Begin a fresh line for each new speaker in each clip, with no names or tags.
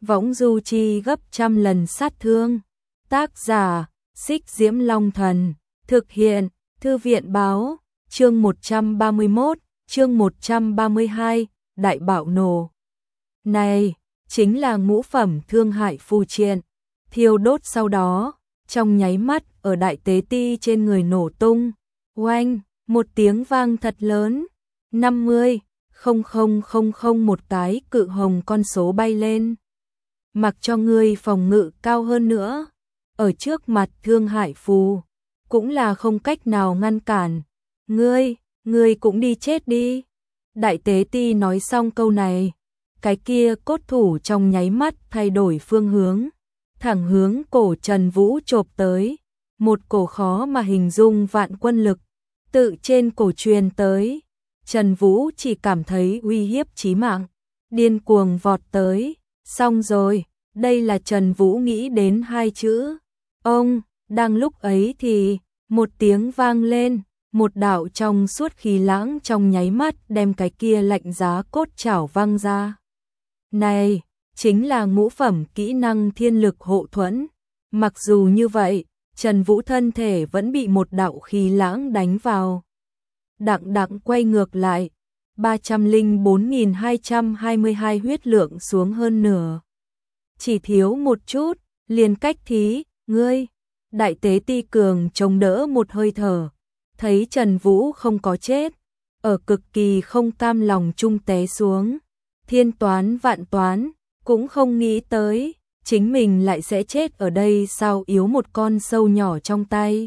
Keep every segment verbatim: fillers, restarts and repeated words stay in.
võng du chi gấp trăm lần sát thương. Tác giả, Xích Diễm Long Thần, thực hiện, Thư viện Báo, chương một trăm ba mươi mốt, chương một trăm ba mươi hai, đại bạo nổ. Này, chính là ngũ phẩm thương hại phù triện, thiêu đốt sau đó, trong nháy mắt ở đại tế ti trên người nổ tung, oanh, một tiếng vang thật lớn, năm mươi, không không không không một cái cự hồng con số bay lên. Mặc cho ngươi phòng ngự cao hơn nữa, ở trước mặt thương hại phù, cũng là không cách nào ngăn cản. Ngươi, ngươi cũng đi chết đi. Đại tế ti nói xong câu này, cái kia cốt thủ trong nháy mắt thay đổi phương hướng, thẳng hướng cổ Trần Vũ chộp tới, một cổ khó mà hình dung vạn quân lực, tự trên cổ truyền tới. Trần Vũ chỉ cảm thấy uy hiếp chí mạng, điên cuồng vọt tới, xong rồi, đây là Trần Vũ nghĩ đến hai chữ. Ông, đang lúc ấy thì, một tiếng vang lên, một đạo trong suốt khí lãng trong nháy mắt đem cái kia lạnh giá cốt chảo văng ra. Này, chính là ngũ phẩm kỹ năng thiên lực hộ thuẫn. Mặc dù như vậy, Trần Vũ thân thể vẫn bị một đạo khí lãng đánh vào. Đặng đặng quay ngược lại, ba trăm lẻ bốn nghìn hai trăm hai mươi hai huyết lượng xuống hơn nửa. Chỉ thiếu một chút, liền cách thí, ngươi. Đại tế ti cường chống đỡ một hơi thở, thấy Trần Vũ không có chết, ở cực kỳ không cam lòng chung té xuống. Thiên toán vạn toán, cũng không nghĩ tới, chính mình lại sẽ chết ở đây sao yếu một con sâu nhỏ trong tay.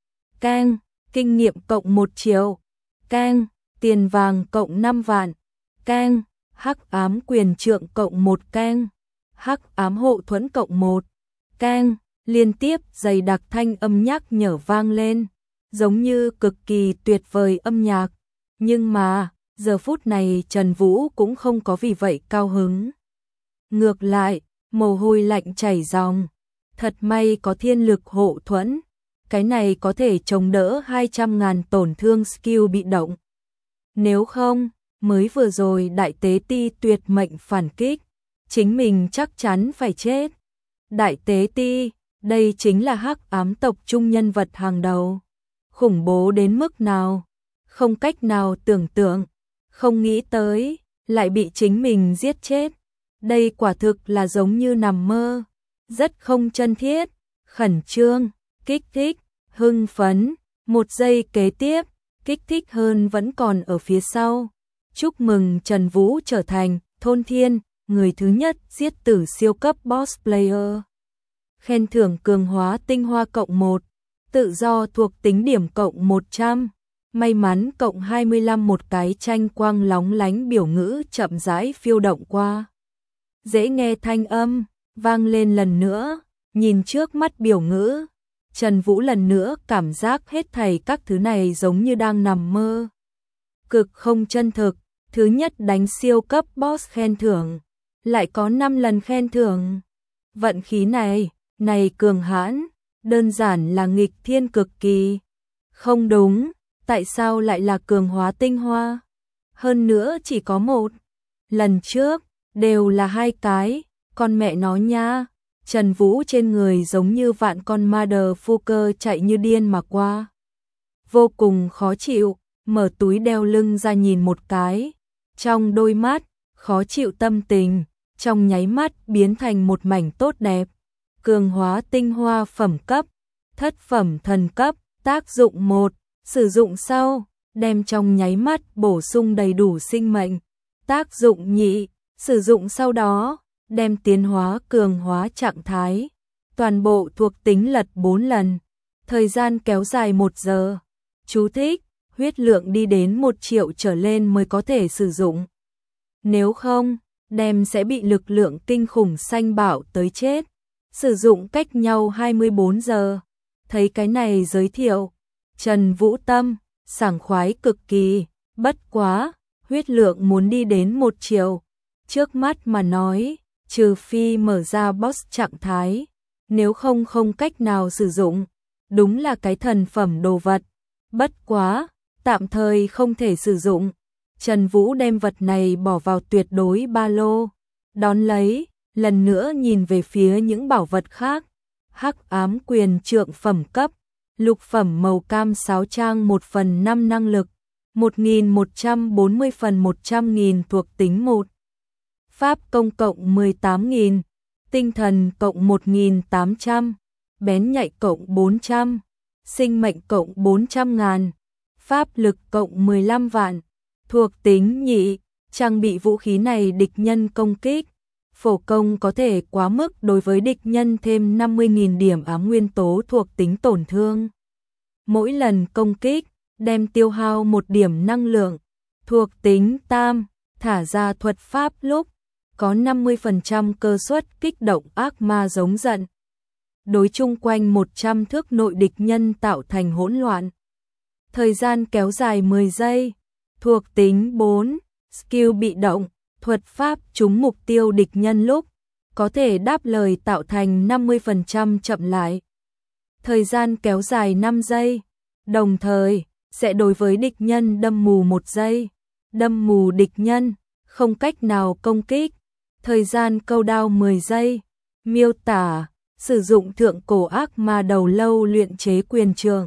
Cang, kinh nghiệm cộng một triệu. Cang, tiền vàng cộng năm vạn. Cang, hắc ám quyền trượng cộng một cang. Hắc ám hộ thuẫn cộng một. Cang, liên tiếp dày đặc thanh âm nhắc nhở vang lên, giống như cực kỳ tuyệt vời âm nhạc. Nhưng mà, giờ phút này Trần Vũ cũng không có vì vậy cao hứng. Ngược lại, mồ hôi lạnh chảy ròng. Thật may có thiên lực hộ thuẫn, cái này có thể chống đỡ hai trăm ngàn tổn thương skill bị động. Nếu không, mới vừa rồi đại tế ti tuyệt mệnh phản kích, chính mình chắc chắn phải chết. Đại tế ti, đây chính là hắc ám tộc trung nhân vật hàng đầu. Khủng bố đến mức nào? Không cách nào tưởng tượng, không nghĩ tới, lại bị chính mình giết chết. Đây quả thực là giống như nằm mơ, rất không chân thiết, khẩn trương, kích thích, hưng phấn. Một giây kế tiếp, kích thích hơn vẫn còn ở phía sau. Chúc mừng Trần Vũ trở thành thôn thiên, người thứ nhất giết tử siêu cấp boss player. Khen thưởng cường hóa tinh hoa cộng một, tự do thuộc tính điểm cộng một trăm, may mắn cộng hai mươi lăm. Một cái tranh quang lóng lánh biểu ngữ chậm rãi phiêu động qua. Dễ nghe thanh âm, vang lên lần nữa, nhìn trước mắt biểu ngữ. Trần Vũ lần nữa cảm giác hết thảy các thứ này giống như đang nằm mơ. Cực không chân thực, thứ nhất đánh siêu cấp boss khen thưởng, lại có năm lần khen thưởng. Vận khí này, này cường hãn, đơn giản là nghịch thiên cực kỳ. Không đúng, tại sao lại là cường hóa tinh hoa? Hơn nữa chỉ có một. Lần trước, đều là hai cái, con mẹ nó nha. Trần Vũ trên người giống như vạn con motherfucker chạy như điên mà qua. Vô cùng khó chịu, mở túi đeo lưng ra nhìn một cái. Trong đôi mắt, khó chịu tâm tình, trong nháy mắt biến thành một mảnh tốt đẹp. Cường hóa tinh hoa phẩm cấp, thất phẩm thần cấp, tác dụng một, sử dụng sau, đem trong nháy mắt bổ sung đầy đủ sinh mệnh. Tác dụng nhị, sử dụng sau đó, đem tiến hóa cường hóa trạng thái. Toàn bộ thuộc tính lật bốn lần, thời gian kéo dài một giờ. Chú thích, huyết lượng đi đến một triệu trở lên mới có thể sử dụng. Nếu không, đem sẽ bị lực lượng kinh khủng sanh bạo tới chết. Sử dụng cách nhau hai mươi bốn giờ. Thấy cái này giới thiệu, Trần Vũ tâm, sảng khoái cực kỳ, bất quá, huyết lượng muốn đi đến một triệu. Trước mắt mà nói, trừ phi mở ra boss trạng thái, nếu không không cách nào sử dụng. Đúng là cái thần phẩm đồ vật. Bất quá, tạm thời không thể sử dụng. Trần Vũ đem vật này bỏ vào tuyệt đối ba lô, đón lấy, lần nữa nhìn về phía những bảo vật khác. Hắc ám quyền trượng phẩm cấp, lục phẩm màu cam sáu trang một phần năm năng lực, một nghìn một trăm bốn mươi phần một trăm nghìn thuộc tính một. Pháp công cộng mười tám nghìn, tinh thần cộng một nghìn tám trăm, bén nhạy cộng bốn trăm, sinh mệnh cộng bốn trăm ngàn, pháp lực cộng mười lăm vạn, thuộc tính nhị, trang bị vũ khí này địch nhân công kích. Phổ công có thể quá mức đối với địch nhân thêm năm mươi nghìn điểm ám nguyên tố thuộc tính tổn thương. Mỗi lần công kích, đem tiêu hao một điểm năng lượng. Thuộc tính tam, thả ra thuật pháp lúc, có năm mươi phần trăm cơ suất kích động ác ma giống giận. Đối chung quanh một trăm thước nội địch nhân tạo thành hỗn loạn. Thời gian kéo dài mười giây. Thuộc tính bốn, skill bị động, thuật pháp trúng mục tiêu địch nhân lúc, có thể đáp lời tạo thành năm mươi phần trăm chậm lại. Thời gian kéo dài năm giây, đồng thời sẽ đối với địch nhân đâm mù một giây. Đâm mù địch nhân, không cách nào công kích. Thời gian câu đao mười giây. Miêu tả, sử dụng thượng cổ ác ma đầu lâu luyện chế quyền trượng.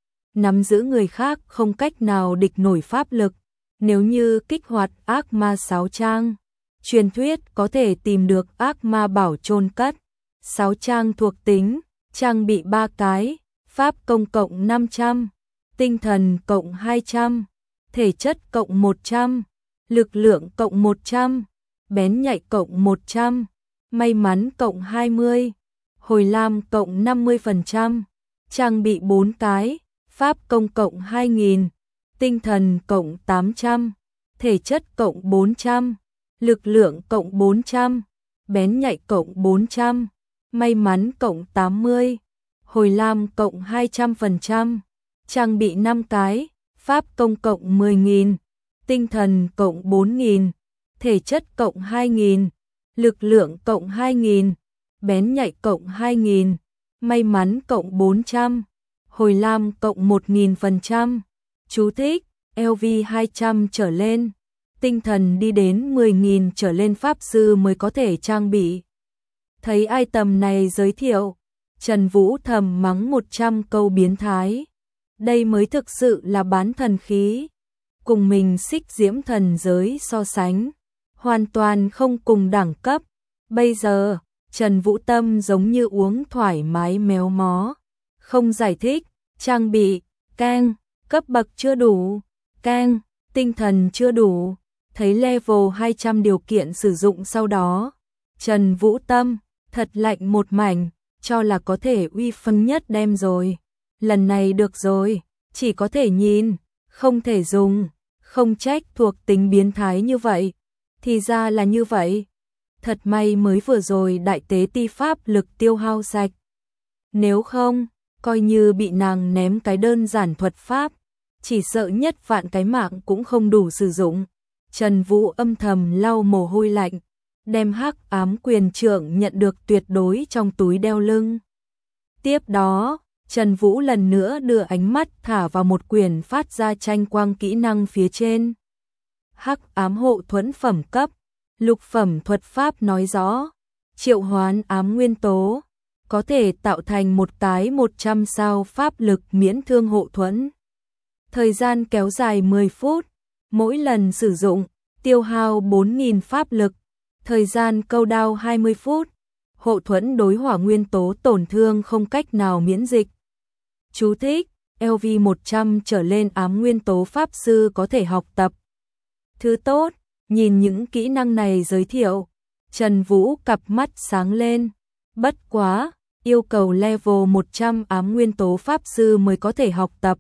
Nắm giữ người khác không cách nào địch nổi pháp lực. Nếu như kích hoạt ác ma sáu trang, truyền thuyết có thể tìm được ác ma bảo chôn cất. sáu trang thuộc tính, trang bị ba cái, pháp công cộng năm trăm, tinh thần cộng hai trăm, thể chất cộng một trăm, lực lượng cộng một trăm, bén nhạy cộng một trăm, may mắn cộng hai mươi, hồi lam cộng năm mươi phần trăm, trang bị bốn cái, pháp công cộng hai nghìn, tinh thần cộng tám trăm, thể chất cộng bốn trăm, lực lượng cộng bốn trăm, bén nhạy cộng bốn trăm, may mắn cộng tám mươi, hồi lam cộng hai trăm phần trăm, trang bị năm cái, pháp công cộng mười nghìn, tinh thần cộng bốn nghìn, thể chất cộng hai nghìn, lực lượng cộng hai nghìn, bén nhạy cộng hai nghìn, may mắn cộng bốn trăm, hồi lam cộng một nghìn phần trăm. Chú thích, lv hai trăm trở lên, tinh thần đi đến mười nghìn trở lên pháp sư mới có thể trang bị. Thấy item này giới thiệu, Trần Vũ thầm mắng một trăm câu biến thái. Đây mới thực sự là bán thần khí. Cùng mình xích diễm thần giới so sánh, hoàn toàn không cùng đẳng cấp. Bây giờ, Trần Vũ tâm giống như uống thoải mái méo mó. Không giải thích, trang bị, cang, cấp bậc chưa đủ, cang, tinh thần chưa đủ. Thấy level hai trăm điều kiện sử dụng sau đó, Trần Vũ tâm, thật lạnh một mảnh, cho là có thể uy phong nhất đem rồi. Lần này được rồi, chỉ có thể nhìn, không thể dùng, không trách thuộc tính biến thái như vậy. Thì ra là như vậy. Thật may mới vừa rồi đại tế ti pháp lực tiêu hao sạch. Nếu không, coi như bị nàng ném cái đơn giản thuật pháp, chỉ sợ nhất vạn cái mạng cũng không đủ sử dụng. Trần Vũ âm thầm lau mồ hôi lạnh, đem hắc ám quyền trượng nhận được tuyệt đối trong túi đeo lưng. Tiếp đó, Trần Vũ lần nữa đưa ánh mắt thả vào một quyển phát ra tranh quang kỹ năng phía trên. Hắc ám hộ thuẫn phẩm cấp, lục phẩm thuật pháp nói rõ, triệu hoán ám nguyên tố, có thể tạo thành một cái một trăm sao pháp lực miễn thương hộ thuẫn. Thời gian kéo dài mười phút, mỗi lần sử dụng, tiêu hao bốn nghìn pháp lực, thời gian câu đao hai mươi phút, hộ thuẫn đối hỏa nguyên tố tổn thương không cách nào miễn dịch. Chú thích, lv một trăm trở lên ám nguyên tố pháp sư có thể học tập. Thứ tốt, nhìn những kỹ năng này giới thiệu, Trần Vũ cặp mắt sáng lên. Bất quá, yêu cầu level một trăm ám nguyên tố pháp sư mới có thể học tập.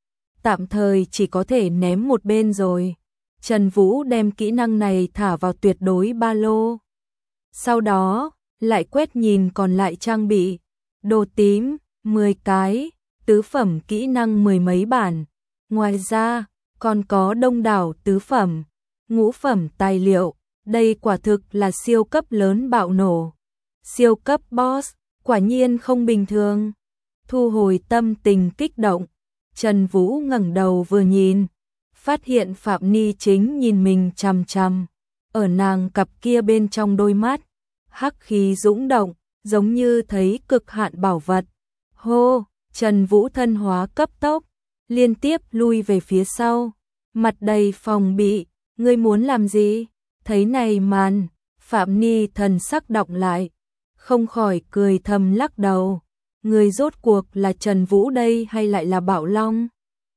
Tạm thời chỉ có thể ném một bên rồi. Trần Vũ đem kỹ năng này thả vào tuyệt đối ba lô. Sau đó, lại quét nhìn còn lại trang bị. Đồ tím, mười cái, tứ phẩm kỹ năng mười mấy bản. Ngoài ra, còn có đông đảo tứ phẩm, ngũ phẩm tài liệu. Đây quả thực là siêu cấp lớn bạo nổ. Siêu cấp boss, quả nhiên không bình thường. Thu hồi tâm tình kích động, Trần Vũ ngẩng đầu vừa nhìn, phát hiện Phạm Ni chính nhìn mình chằm chằm. Ở nàng cặp kia bên trong đôi mắt, hắc khí dũng động, giống như thấy cực hạn bảo vật. Hô, Trần Vũ thân hóa cấp tốc, liên tiếp lui về phía sau, mặt đầy phòng bị, ngươi muốn làm gì? Thấy này màn, Phạm Ni thần sắc đọng lại, không khỏi cười thầm lắc đầu, người rốt cuộc là Trần Vũ đây hay lại là Bảo Long?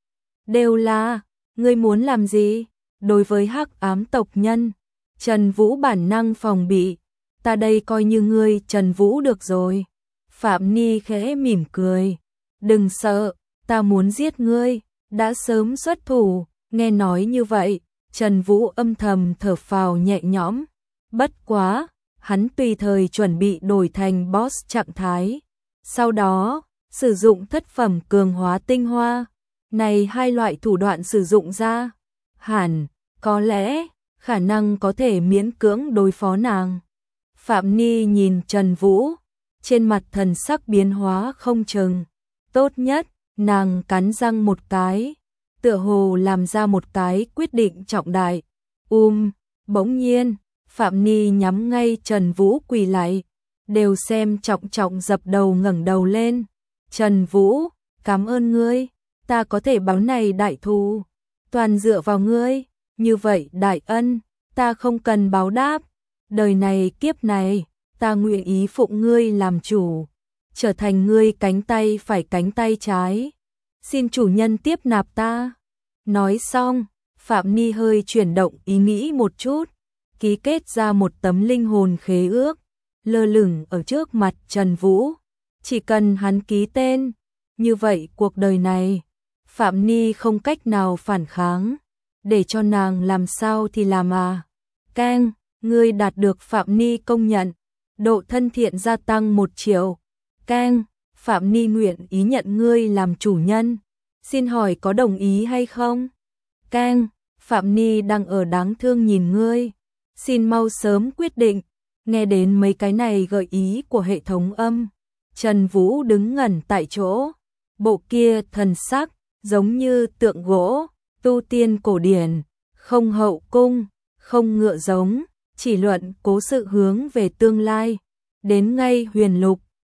Đều là, ngươi muốn làm gì? Đối với hắc ám tộc nhân, Trần Vũ bản năng phòng bị, ta đây coi như ngươi Trần Vũ được rồi. Phạm Ni khẽ mỉm cười, đừng sợ, ta muốn giết ngươi, đã sớm xuất thủ. Nghe nói như vậy, Trần Vũ âm thầm thở phào nhẹ nhõm, bất quá, hắn tùy thời chuẩn bị đổi thành boss trạng thái. Sau đó, sử dụng thất phẩm cường hóa tinh hoa, này hai loại thủ đoạn sử dụng ra, hẳn, có lẽ, khả năng có thể miễn cưỡng đối phó nàng. Phạm Ni nhìn Trần Vũ, trên mặt thần sắc biến hóa không chừng, tốt nhất, nàng cắn răng một cái, tựa hồ làm ra một cái quyết định trọng đại. Um, bỗng nhiên, Phạm Ni nhắm ngay Trần Vũ quỳ lại, đều xem trọng trọng dập đầu ngẩng đầu lên. Trần Vũ, cảm ơn ngươi, ta có thể báo này đại thù, toàn dựa vào ngươi, như vậy đại ân, ta không cần báo đáp, đời này kiếp này, ta nguyện ý phụng ngươi làm chủ, trở thành ngươi cánh tay phải cánh tay trái, xin chủ nhân tiếp nạp ta. Nói xong, Phạm Ni hơi chuyển động ý nghĩ một chút, ký kết ra một tấm linh hồn khế ước, lơ lửng ở trước mặt Trần Vũ. Chỉ cần hắn ký tên, như vậy cuộc đời này, Phạm Ni không cách nào phản kháng, để cho nàng làm sao thì làm à. Keng, ngươi đạt được Phạm Ni công nhận, độ thân thiện gia tăng một triệu. Keng, Phạm Ni nguyện ý nhận ngươi làm chủ nhân, xin hỏi có đồng ý hay không? Keng, Phạm Ni đang ở đáng thương nhìn ngươi, xin mau sớm quyết định. Nghe đến mấy cái này gợi ý của hệ thống âm, Trần Vũ đứng ngẩn tại chỗ, bộ kia thần sắc, giống như tượng gỗ, tu tiên cổ điển, không hậu cung, không ngựa giống, chỉ luận cố sự hướng về tương lai, đến ngay huyền lục,